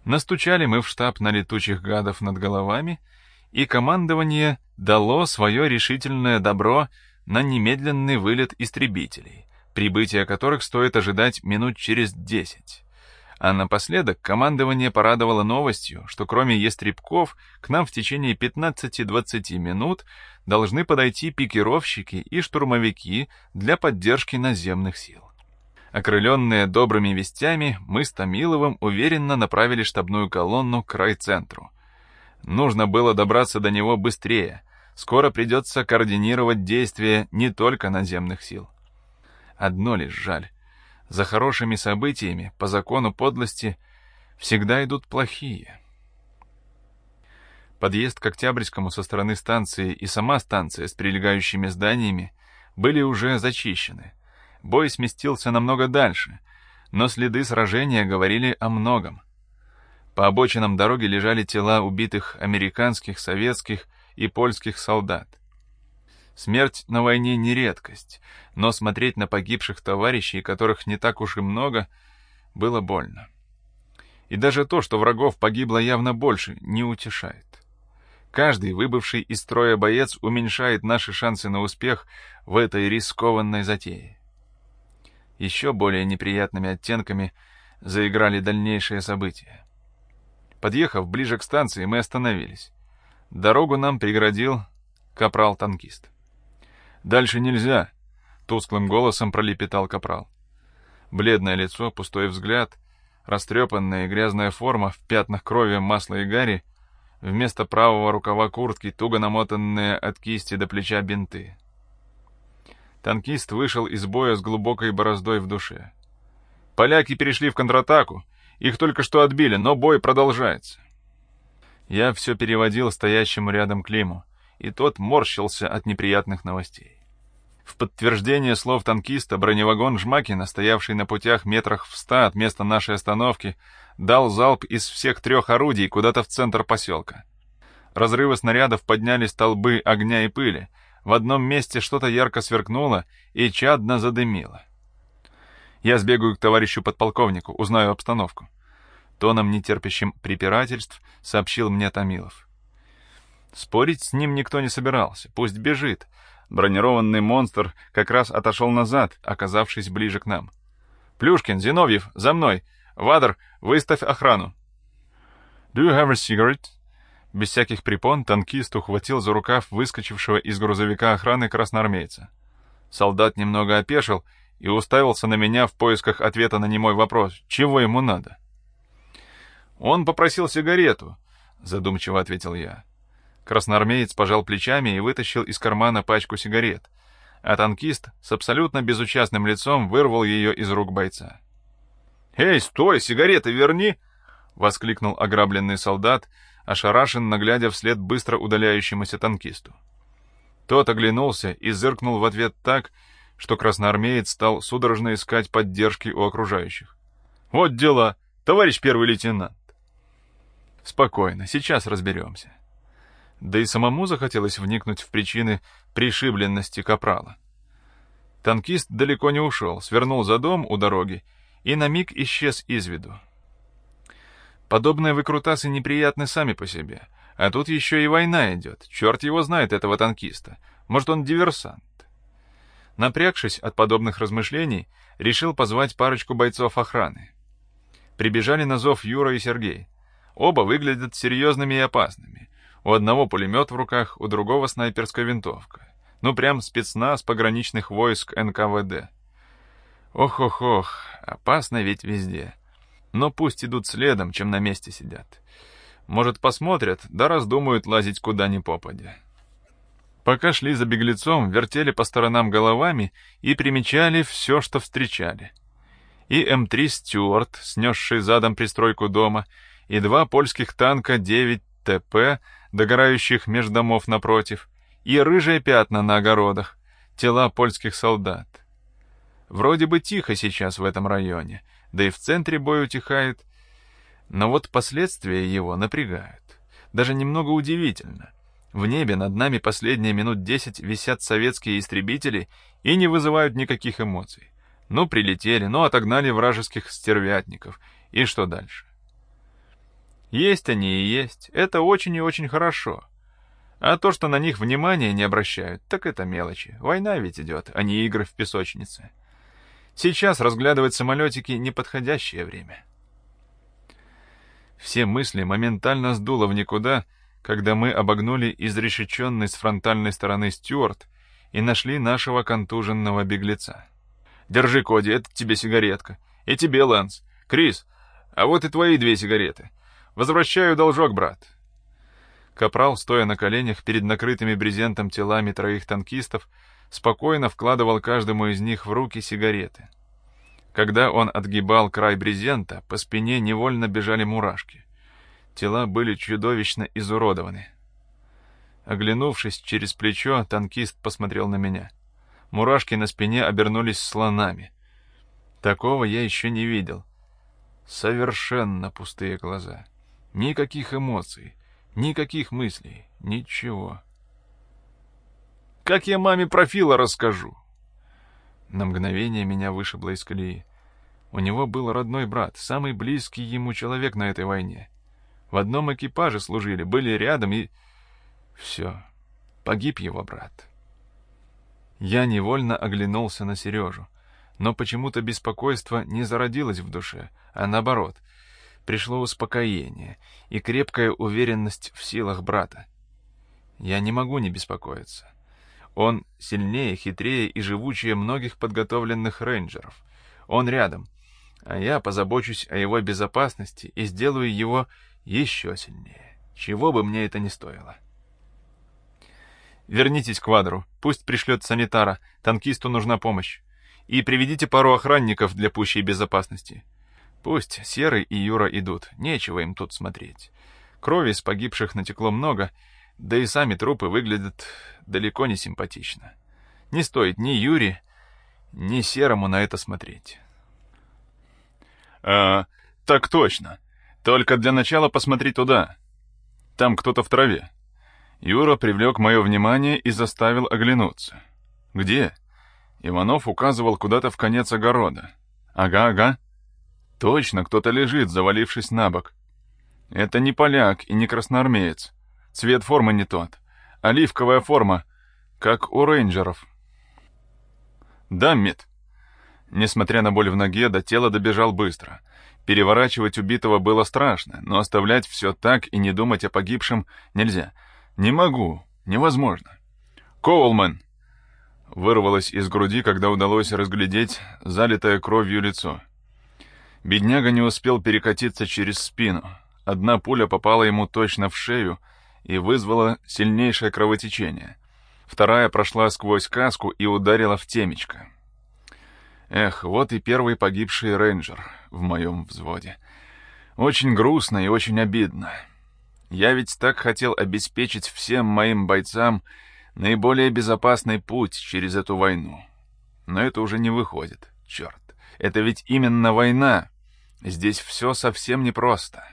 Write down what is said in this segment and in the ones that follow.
Настучали мы в штаб на летучих гадов над головами, и командование дало свое решительное добро на немедленный вылет истребителей, прибытие которых стоит ожидать минут через 10. А напоследок командование порадовало новостью, что кроме ястребков к нам в течение 15-20 минут должны подойти пикировщики и штурмовики для поддержки наземных сил. Окрыленные добрыми вестями, мы с Томиловым уверенно направили штабную колонну к райцентру. Нужно было добраться до него быстрее. Скоро придется координировать действия не только наземных сил. Одно лишь жаль. За хорошими событиями, по закону подлости, всегда идут плохие. Подъезд к Октябрьскому со стороны станции и сама станция с прилегающими зданиями были уже зачищены. Бой сместился намного дальше, но следы сражения говорили о многом. По обочинам дороги лежали тела убитых американских, советских и польских солдат. Смерть на войне не редкость, но смотреть на погибших товарищей, которых не так уж и много, было больно. И даже то, что врагов погибло явно больше, не утешает. Каждый выбывший из строя боец уменьшает наши шансы на успех в этой рискованной затее. Еще более неприятными оттенками заиграли дальнейшие события. Подъехав ближе к станции, мы остановились. Дорогу нам преградил капрал-танкист. «Дальше нельзя», — тусклым голосом пролепетал капрал. Бледное лицо, пустой взгляд, растрепанная и грязная форма в пятнах крови, масла и гари, вместо правого рукава куртки туго намотанные от кисти до плеча бинты. Танкист вышел из боя с глубокой бороздой в душе. «Поляки перешли в контратаку. Их только что отбили, но бой продолжается». Я все переводил стоящему рядом Климу, и тот морщился от неприятных новостей. В подтверждение слов танкиста броневагон Жмакина, стоявший на путях метрах в 100 от места нашей остановки, дал залп из всех 3 орудий куда-то в центр поселка. Разрывы снарядов подняли столбы огня и пыли. В одном месте что-то ярко сверкнуло и чадно задымило. «Я сбегаю к товарищу подполковнику, узнаю обстановку», — тоном нетерпящим препирательств сообщил мне Томилов. Спорить с ним никто не собирался, пусть бежит. Бронированный монстр как раз отошел назад, оказавшись ближе к нам. «Плюшкин, Зиновьев, за мной! Вадр, выставь охрану!» «Do you have a cigarette?» Без всяких препон танкист ухватил за рукав выскочившего из грузовика охраны красноармейца. Солдат немного опешил и уставился на меня в поисках ответа на немой вопрос, чего ему надо. «Он попросил сигарету», — задумчиво ответил я. Красноармеец пожал плечами и вытащил из кармана пачку сигарет, а танкист с абсолютно безучастным лицом вырвал ее из рук бойца. «Эй, стой, сигареты верни!» — воскликнул ограбленный солдат, ошарашенно глядя вслед быстро удаляющемуся танкисту. Тот оглянулся и зыркнул в ответ так, что красноармеец стал судорожно искать поддержки у окружающих. «Вот дела, товарищ первый лейтенант!» «Спокойно, сейчас разберемся». Да и самому захотелось вникнуть в причины пришибленности капрала. Танкист далеко не ушел, свернул за дом у дороги и на миг исчез из виду. Подобные выкрутасы неприятны сами по себе, а тут еще и война идет, черт его знает этого танкиста, может он диверсант. Напрягшись от подобных размышлений, решил позвать парочку бойцов охраны. Прибежали на зов Юра и Сергей. Оба выглядят серьезными и опасными. У одного пулемет в руках, у другого снайперская винтовка. Ну прям спецназ пограничных войск НКВД. Ох-ох-ох, опасно ведь везде. Но пусть идут следом, чем на месте сидят. Может, посмотрят, да раздумают лазить куда ни попадя. Пока шли за беглецом, вертели по сторонам головами и примечали все, что встречали. И М3 «Стюарт», снесший задом пристройку дома, и 2 польских танка 9 ТП, догорающих меж домов напротив, и рыжие пятна на огородах, тела польских солдат. Вроде бы тихо сейчас в этом районе, да и в центре бой утихает, но вот последствия его напрягают. Даже немного удивительно. В небе над нами последние минут 10 висят советские истребители и не вызывают никаких эмоций. Ну, прилетели, ну, отогнали вражеских стервятников. И что дальше? Есть они и есть, это очень и очень хорошо. А то, что на них внимания не обращают, так это мелочи. Война ведь идет, а не игры в песочнице. Сейчас разглядывать самолетики — неподходящее время. Все мысли моментально сдуло в никуда, когда мы обогнули изрешеченный с фронтальной стороны Стюарт и нашли нашего контуженного беглеца. «Держи, Коди, это тебе сигаретка. И тебе, Лэнс. Крис, а вот и твои 2 сигареты. Возвращаю должок, брат». Капрал, стоя на коленях перед накрытыми брезентом телами 3 танкистов, спокойно вкладывал каждому из них в руки сигареты. Когда он отгибал край брезента, по спине невольно бежали мурашки. Тела были чудовищно изуродованы. Оглянувшись через плечо, танкист посмотрел на меня. Мурашки на спине обернулись слонами. Такого я еще не видел. Совершенно пустые глаза. Никаких эмоций, никаких мыслей, ничего. «Как я маме про Фила расскажу?» На мгновение меня вышибло из колеи. У него был родной брат, самый близкий ему человек на этой войне. В одном экипаже служили, были рядом и... Все, погиб его брат. Я невольно оглянулся на Сережу, но почему-то беспокойство не зародилось в душе, а наоборот, пришло успокоение и крепкая уверенность в силах брата. Я не могу не беспокоиться. Он сильнее, хитрее и живучее многих подготовленных рейнджеров. Он рядом, а я позабочусь о его безопасности и сделаю его еще сильнее, чего бы мне это ни стоило. «Вернитесь к Квадру, пусть пришлет санитара, танкисту нужна помощь. И приведите пару охранников для пущей безопасности. Пусть Серый и Юра идут, нечего им тут смотреть. Крови с погибших натекло много, да и сами трупы выглядят далеко не симпатично. Не стоит ни Юре, ни Серому на это смотреть». «Так точно. Только для начала посмотри туда. Там кто-то в траве». Юра привлек мое внимание и заставил оглянуться. «Где?» Иванов указывал куда-то в конец огорода. «Ага. Точно, кто-то лежит, завалившись на бок. Это не поляк и не красноармеец. Цвет формы не тот. Оливковая форма, как у рейнджеров». «Даммит». Несмотря на боль в ноге, до тела добежал быстро. Переворачивать убитого было страшно, но оставлять все так и не думать о погибшем нельзя. «Не могу. Невозможно». «Коулман!» Вырвалось из груди, когда удалось разглядеть залитое кровью лицо. Бедняга не успел перекатиться через спину. Одна пуля попала ему точно в шею и вызвала сильнейшее кровотечение. Вторая прошла сквозь каску и ударила в темечко. Эх, вот и первый погибший рейнджер в моем взводе. Очень грустно и очень обидно. Я ведь так хотел обеспечить всем моим бойцам наиболее безопасный путь через эту войну. Но это уже не выходит. Черт, это ведь именно война. Здесь все совсем непросто.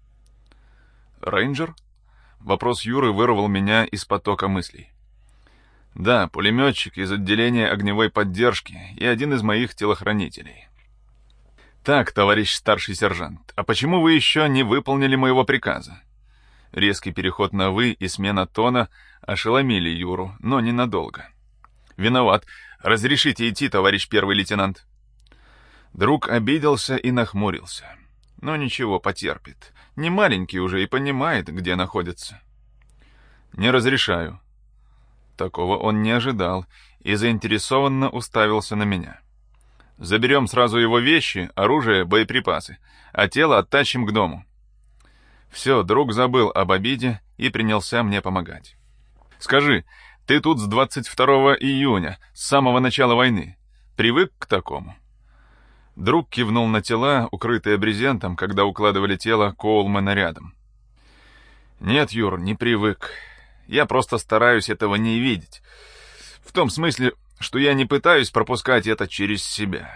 «Рейнджер?» Вопрос Юры вырвал меня из потока мыслей. «Да, пулеметчик из отделения огневой поддержки и один из моих телохранителей». «Так, товарищ старший сержант, а почему вы еще не выполнили моего приказа?» Резкий переход на «вы» и смена тона ошеломили Юру, но ненадолго. «Виноват. Разрешите идти, товарищ первый лейтенант». Друг обиделся и нахмурился. Но ничего, потерпит. Не маленький уже и понимает, где находится. «Не разрешаю». Такого он не ожидал и заинтересованно уставился на меня. «Заберем сразу его вещи, оружие, боеприпасы, а тело оттащим к дому». Все, друг забыл об обиде и принялся мне помогать. «Скажи, ты тут с 22 июня, с самого начала войны. Привык к такому?» Друг кивнул на тела, укрытые брезентом, когда укладывали тело Коулмана рядом. «Нет, Юр, не привык. Я просто стараюсь этого не видеть. В том смысле, что я не пытаюсь пропускать это через себя».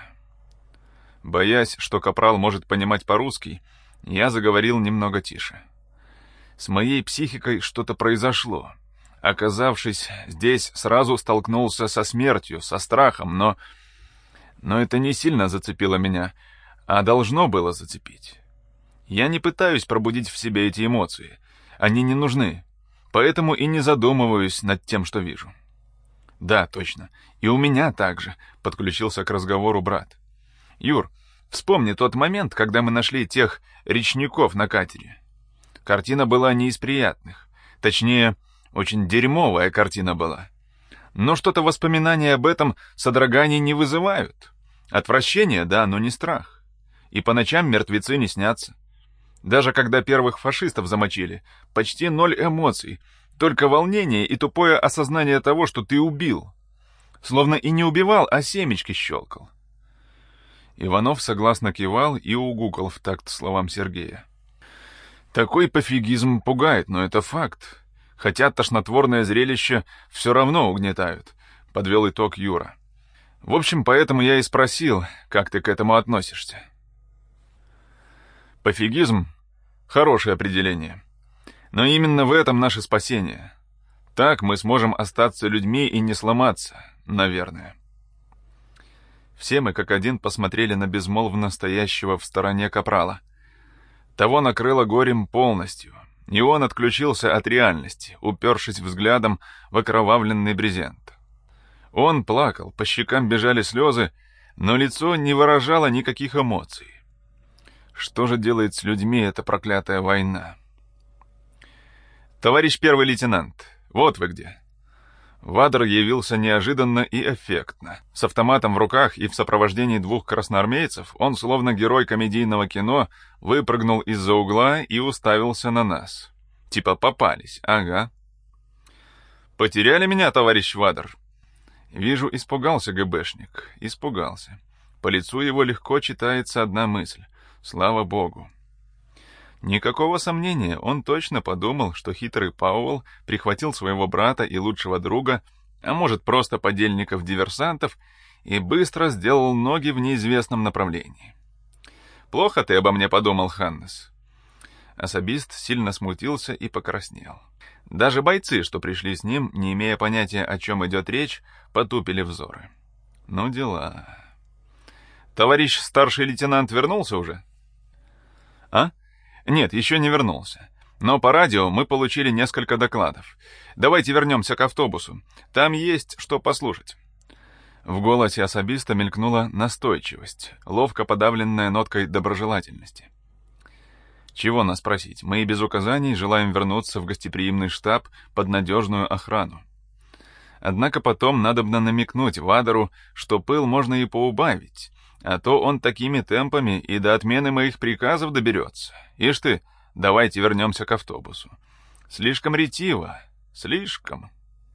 Боясь, что капрал может понимать по-русски, я заговорил немного тише. С моей психикой что-то произошло. Оказавшись здесь, сразу столкнулся со смертью, со страхом, но это не сильно зацепило меня, а должно было зацепить. Я не пытаюсь пробудить в себе эти эмоции. Они не нужны. Поэтому и не задумываюсь над тем, что вижу. Да, точно. И у меня также, подключился к разговору брат. Юр, вспомни тот момент, когда мы нашли тех речников на катере. Картина была не из приятных. Точнее, очень дерьмовая картина была. Но что-то воспоминания об этом содроганий не вызывают. Отвращение, да, но не страх. И по ночам мертвецы не снятся. Даже когда первых фашистов замочили, почти 0 эмоций, только волнение и тупое осознание того, что ты убил. Словно и не убивал, а семечки щелкал. Иванов согласно кивал и угукал в такт словам Сергея. Такой пофигизм пугает, но это факт. Хотя тошнотворное зрелище все равно угнетают, подвел итог Юра. В общем, поэтому я и спросил, как ты к этому относишься. Пофигизм — хорошее определение. Но именно в этом наше спасение. Так мы сможем остаться людьми и не сломаться, наверное. Все мы как один посмотрели на безмолвно стоящего в стороне капрала. Того накрыло горем полностью, и он отключился от реальности, упершись взглядом в окровавленный брезент. Он плакал, по щекам бежали слезы, но лицо не выражало никаких эмоций. Что же делает с людьми эта проклятая война? «Товарищ первый лейтенант, вот вы где!» Вадр явился неожиданно и эффектно. С автоматом в руках и в сопровождении 2 красноармейцев он, словно герой комедийного кино, выпрыгнул из-за угла и уставился на нас. Типа попались, ага. «Потеряли меня, товарищ Вадр?» Вижу, испугался ГБшник. Испугался. По лицу его легко читается одна мысль. Слава богу. Никакого сомнения, он точно подумал, что хитрый Пауэлл прихватил своего брата и лучшего друга, а может просто подельников-диверсантов, и быстро сделал ноги в неизвестном направлении. «Плохо ты обо мне подумал, Ханнес». Особист сильно смутился и покраснел. Даже бойцы, что пришли с ним, не имея понятия, о чем идет речь, потупили взоры. Ну дела. «Товарищ старший лейтенант вернулся уже?» «А? Нет, еще не вернулся. Но по радио мы получили несколько докладов. Давайте вернемся к автобусу. Там есть что послушать». В голосе особиста мелькнула настойчивость, ловко подавленная ноткой доброжелательности. Чего нас просить? Мы и без указаний желаем вернуться в гостеприимный штаб под надежную охрану. Однако потом надобно намекнуть Вадеру, что пыл можно и поубавить, а то он такими темпами и до отмены моих приказов доберется. Ишь ты, давайте вернемся к автобусу. Слишком ретиво, слишком.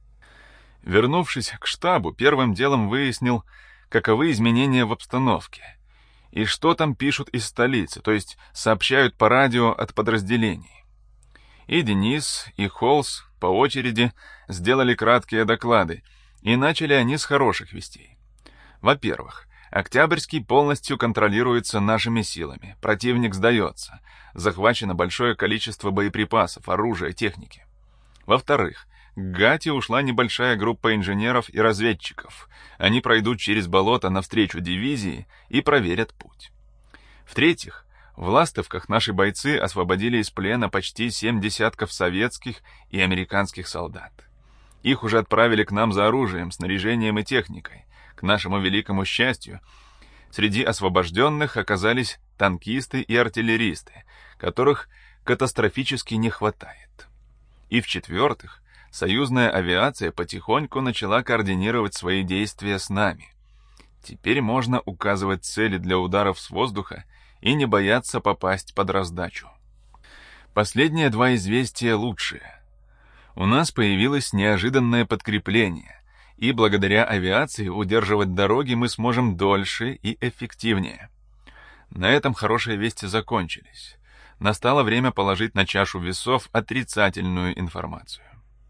Вернувшись к штабу, первым делом выяснил, каковы изменения в обстановке. И что там пишут из столицы, то есть сообщают по радио от подразделений. И Денис, и Холс по очереди сделали краткие доклады, и начали они с хороших вестей. Во-первых, Октябрьский полностью контролируется нашими силами, противник сдается, захвачено большое количество боеприпасов, оружия, техники. Во-вторых, к Гате ушла небольшая группа инженеров и разведчиков. Они пройдут через болото навстречу дивизии и проверят путь. В-третьих, в Ластовках наши бойцы освободили из плена почти 7 десятков советских и американских солдат. Их уже отправили к нам за оружием, снаряжением и техникой. К нашему великому счастью, среди освобожденных оказались танкисты и артиллеристы, которых катастрофически не хватает. И в-четвертых, союзная авиация потихоньку начала координировать свои действия с нами. Теперь можно указывать цели для ударов с воздуха и не бояться попасть под раздачу. Последние 2 известия лучшие. У нас появилось неожиданное подкрепление, и благодаря авиации удерживать дороги мы сможем дольше и эффективнее. На этом хорошие вести закончились. Настало время положить на чашу весов отрицательную информацию.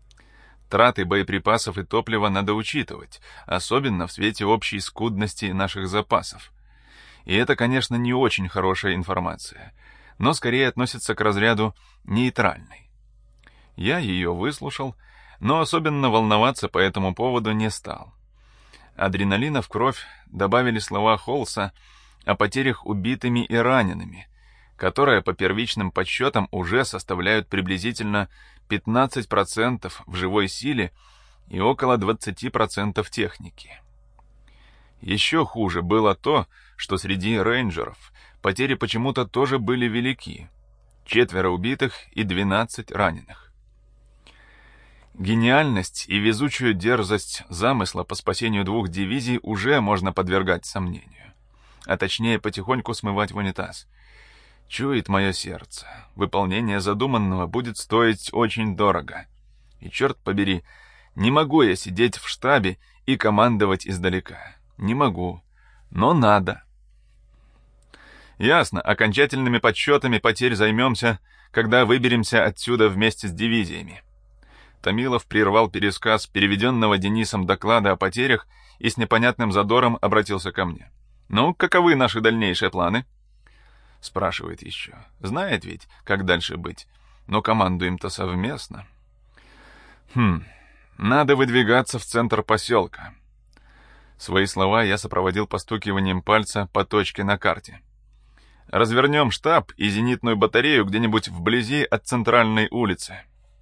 Траты боеприпасов и топлива надо учитывать, особенно в свете общей скудности наших запасов. И это, конечно, не очень хорошая информация, но скорее относится к разряду нейтральной. Я ее выслушал, но особенно волноваться по этому поводу не стал. Адреналина в кровь добавили слова Холса о потерях убитыми и ранеными, которые по первичным подсчетам уже составляют приблизительно 15% в живой силе и около 20% техники. Еще хуже было то, что среди рейнджеров потери почему-то тоже были велики. 4 убитых и 12 раненых. Гениальность и везучую дерзость замысла по спасению 2 дивизий уже можно подвергать сомнению. А точнее потихоньку смывать в унитаз. Чует мое сердце. Выполнение задуманного будет стоить очень дорого. И черт побери, не могу я сидеть в штабе и командовать издалека. Не могу. Но надо. Ясно, окончательными подсчетами потерь займемся, когда выберемся отсюда вместе с дивизиями. Томилов прервал пересказ переведенного Денисом доклада о потерях и с непонятным задором обратился ко мне. «Ну, каковы наши дальнейшие планы?» Спрашивает еще. Знает ведь, как дальше быть, но командуем-то совместно. Надо выдвигаться в центр поселка. Свои слова я сопроводил постукиванием пальца по точке на карте. Развернем штаб и зенитную батарею где-нибудь вблизи от центральной улицы.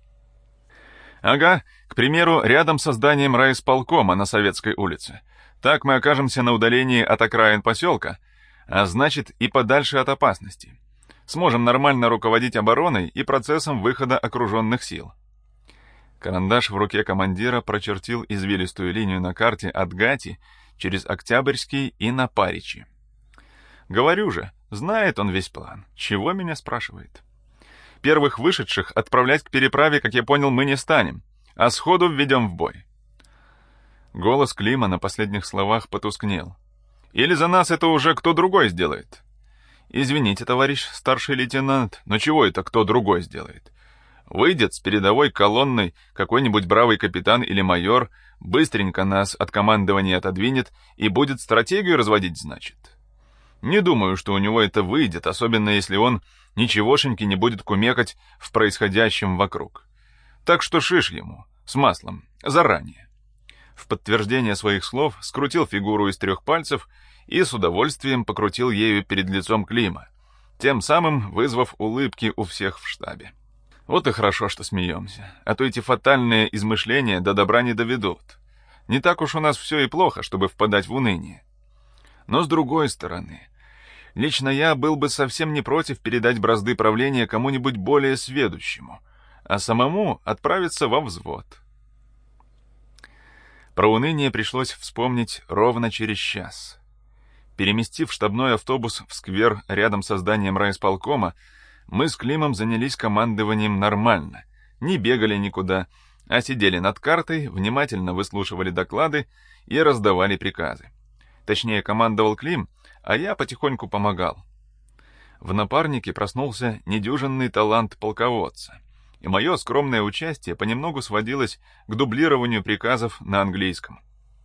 Ага, к примеру, рядом со зданием райисполкома на Советской улице. Так мы окажемся на удалении от окраин поселка, а значит и подальше от опасности. Сможем нормально руководить обороной и процессом выхода окруженных сил. Карандаш в руке командира прочертил извилистую линию на карте от Гати через Октябрьский и на Паричи. Говорю же, знает он весь план. Чего меня спрашивает? Первых вышедших отправлять к переправе, как я понял, мы не станем, а сходу введем в бой. Голос Клима на последних словах потускнел. Или за нас это уже кто другой сделает? Извините, товарищ старший лейтенант, но чего это кто другой сделает? Выйдет с передовой колонной какой-нибудь бравый капитан или майор, быстренько нас от командования отодвинет и будет стратегию разводить, значит? Не думаю, что у него это выйдет, особенно если он ничегошеньки не будет кумекать в происходящем вокруг. Так что шиш ему, с маслом, заранее. В подтверждение своих слов скрутил фигуру из 3 пальцев и с удовольствием покрутил ею перед лицом Клима, тем самым вызвав улыбки у всех в штабе. Вот и хорошо, что смеемся, а то эти фатальные измышления до добра не доведут. Не так уж у нас все и плохо, чтобы впадать в уныние. Но с другой стороны, лично я был бы совсем не против передать бразды правления кому-нибудь более сведущему, а самому отправиться во взвод. Про уныние пришлось вспомнить ровно через час. Переместив штабной автобус в сквер рядом со зданием райисполкома, мы с Климом занялись командованием нормально, не бегали никуда, а сидели над картой, внимательно выслушивали доклады и раздавали приказы. Точнее, командовал Клим, а я потихоньку помогал. В напарнике проснулся недюжинный талант полководца, и мое скромное участие понемногу сводилось к дублированию приказов на английском.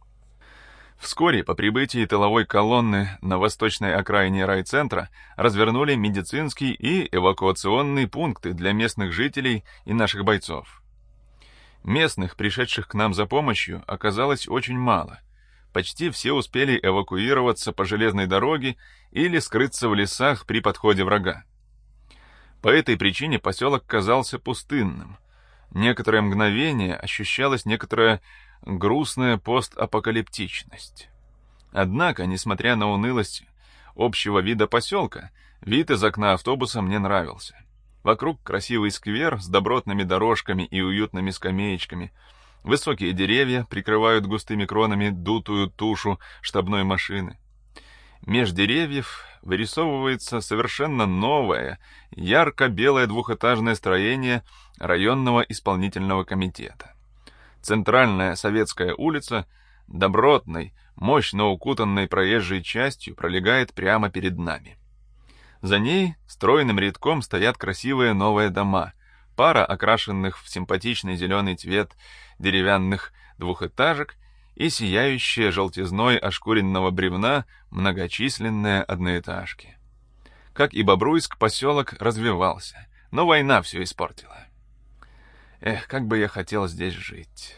Вскоре по прибытии тыловой колонны на восточной окраине райцентра развернули медицинский и эвакуационные пункты для местных жителей и наших бойцов. Местных, пришедших к нам за помощью, оказалось очень мало. Почти все успели эвакуироваться по железной дороге или скрыться в лесах при подходе врага. По этой причине поселок казался пустынным. Некоторое мгновение ощущалась некоторая грустная постапокалиптичность. Однако, несмотря на унылость общего вида поселка, вид из окна автобуса мне нравился. Вокруг красивый сквер с добротными дорожками и уютными скамеечками. Высокие деревья прикрывают густыми кронами дутую тушу штабной машины. Меж деревьев вырисовывается совершенно новое, ярко-белое двухэтажное строение районного исполнительного комитета. Центральная Советская улица, добротной, мощно укутанной проезжей частью, пролегает прямо перед нами. За ней стройным рядком стоят красивые новые дома, пара окрашенных в симпатичный зеленый цвет деревянных двухэтажек и сияющие желтизной ошкуренного бревна многочисленные одноэтажки. Как и Бобруйск, поселок развивался, но война все испортила. Эх, как бы я хотел здесь жить.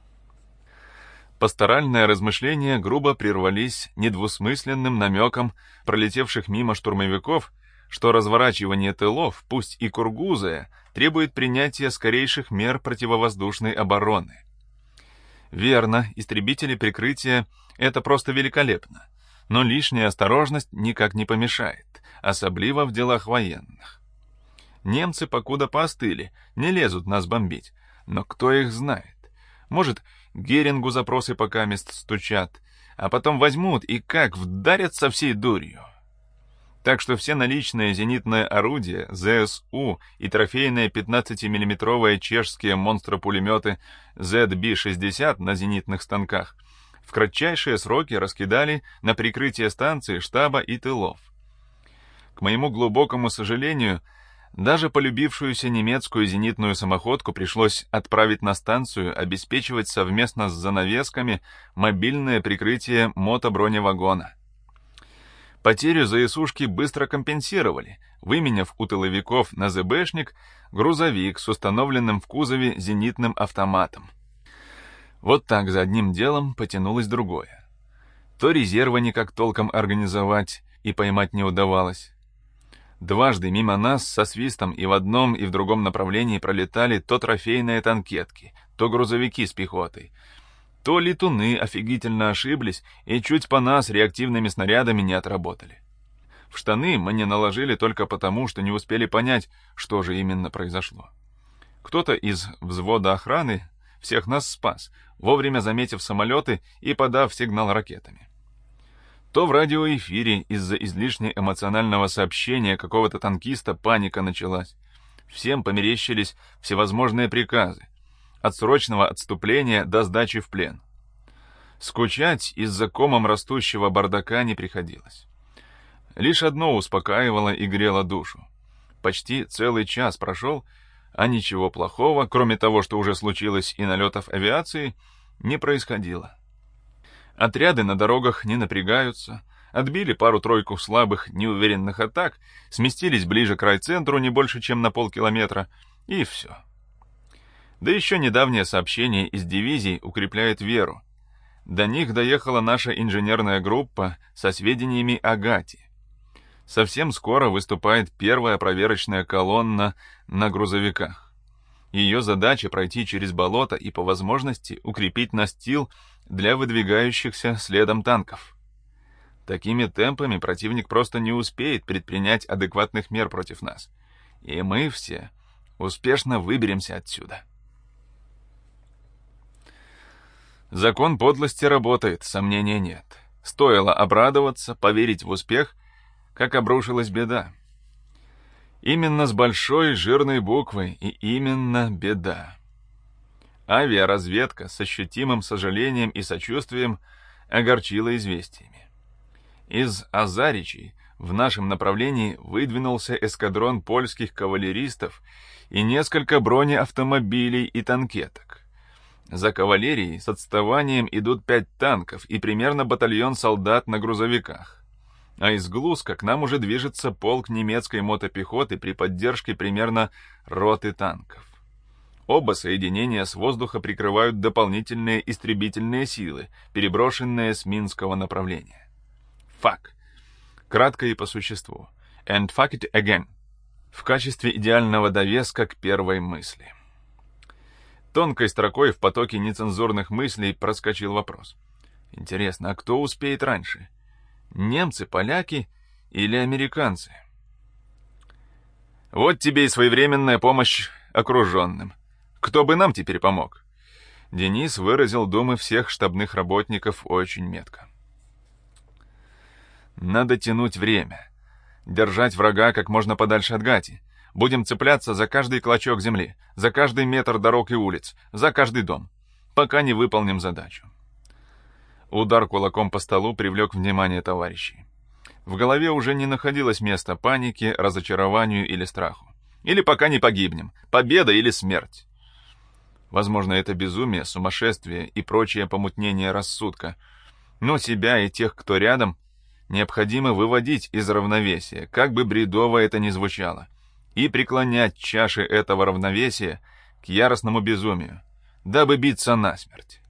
Пасторальные размышления грубо прервались недвусмысленным намеком пролетевших мимо штурмовиков, что разворачивание тылов, пусть и кургузое, требует принятия скорейших мер противовоздушной обороны. Верно, истребители прикрытия — это просто великолепно, но лишняя осторожность никак не помешает, особливо в делах военных. Немцы покуда поостыли, не лезут нас бомбить, но кто их знает? Может, Герингу запросы покамест стучат, а потом возьмут и как вдарят со всей дурью. Так что все наличные зенитные орудия, ЗСУ и трофейные 15-мм чешские монстропулеметы ZB-60 на зенитных станках в кратчайшие сроки раскидали на прикрытие станции, штаба и тылов. К моему глубокому сожалению, даже полюбившуюся немецкую зенитную самоходку пришлось отправить на станцию обеспечивать совместно с занавесками мобильное прикрытие мотоброневагона. Потерю ЗСУшки быстро компенсировали, выменяв у тыловиков на ЗБшник грузовик с установленным в кузове зенитным автоматом. Вот так за одним делом потянулось другое. То резервы никак толком организовать и поймать не удавалось. Дважды мимо нас со свистом и в одном, и в другом направлении пролетали то трофейные танкетки, то грузовики с пехотой. То летуны офигительно ошиблись и чуть по нас реактивными снарядами не отработали. В штаны мы не наложили только потому, что не успели понять, что же именно произошло. Кто-то из взвода охраны всех нас спас, вовремя заметив самолеты и подав сигнал ракетами. То в радиоэфире из-за излишне эмоционального сообщения какого-то танкиста паника началась. Всем померещились всевозможные приказы. От срочного отступления до сдачи в плен. Скучать из-за комом растущего бардака не приходилось. Лишь одно успокаивало и грело душу. Почти целый час прошел, а ничего плохого, кроме того, что уже случилось и налетов авиации, не происходило. Отряды на дорогах не напрягаются, отбили пару-тройку слабых, неуверенных атак, сместились ближе к райцентру не больше, чем на полкилометра, и все. Да еще недавнее сообщение из дивизий укрепляет веру. До них доехала наша инженерная группа со сведениями о Гати. Совсем скоро выступает первая проверочная колонна на грузовиках. Ее задача пройти через болото и по возможности укрепить настил для выдвигающихся следом танков. Такими темпами противник просто не успеет предпринять адекватных мер против нас. И мы все успешно выберемся отсюда. Закон подлости работает, сомнения нет. Стоило обрадоваться, поверить в успех, как обрушилась беда. Именно с большой жирной буквы и именно беда. Авиаразведка с ощутимым сожалением и сочувствием огорчила известиями. Из Азаричей в нашем направлении выдвинулся эскадрон польских кавалеристов и несколько бронеавтомобилей и танкеток. За кавалерией с отставанием идут 5 танков и примерно батальон солдат на грузовиках. А из Глузка к нам уже движется полк немецкой мотопехоты при поддержке примерно роты танков. Оба соединения с воздуха прикрывают дополнительные истребительные силы, переброшенные с Минского направления. Фак. Кратко и по существу. And fuck it again. В качестве идеального довеска к первой мысли. Тонкой строкой в потоке нецензурных мыслей проскочил вопрос. Интересно, а кто успеет раньше? Немцы, поляки или американцы? Вот тебе и своевременная помощь окруженным. Кто бы нам теперь помог? Денис выразил думы всех штабных работников очень метко. Надо тянуть время. Держать врага как можно подальше от Гати. Будем цепляться за каждый клочок земли, за каждый метр дорог и улиц, за каждый дом, пока не выполним задачу. Удар кулаком по столу привлек внимание товарищей. В голове уже не находилось места панике, разочарованию или страху. Или пока не погибнем, победа или смерть. Возможно, это безумие, сумасшествие и прочее помутнение рассудка. Но себя и тех, кто рядом, необходимо выводить из равновесия, как бы бредово это ни звучало, и преклонять чаши этого равновесия к яростному безумию, дабы биться насмерть.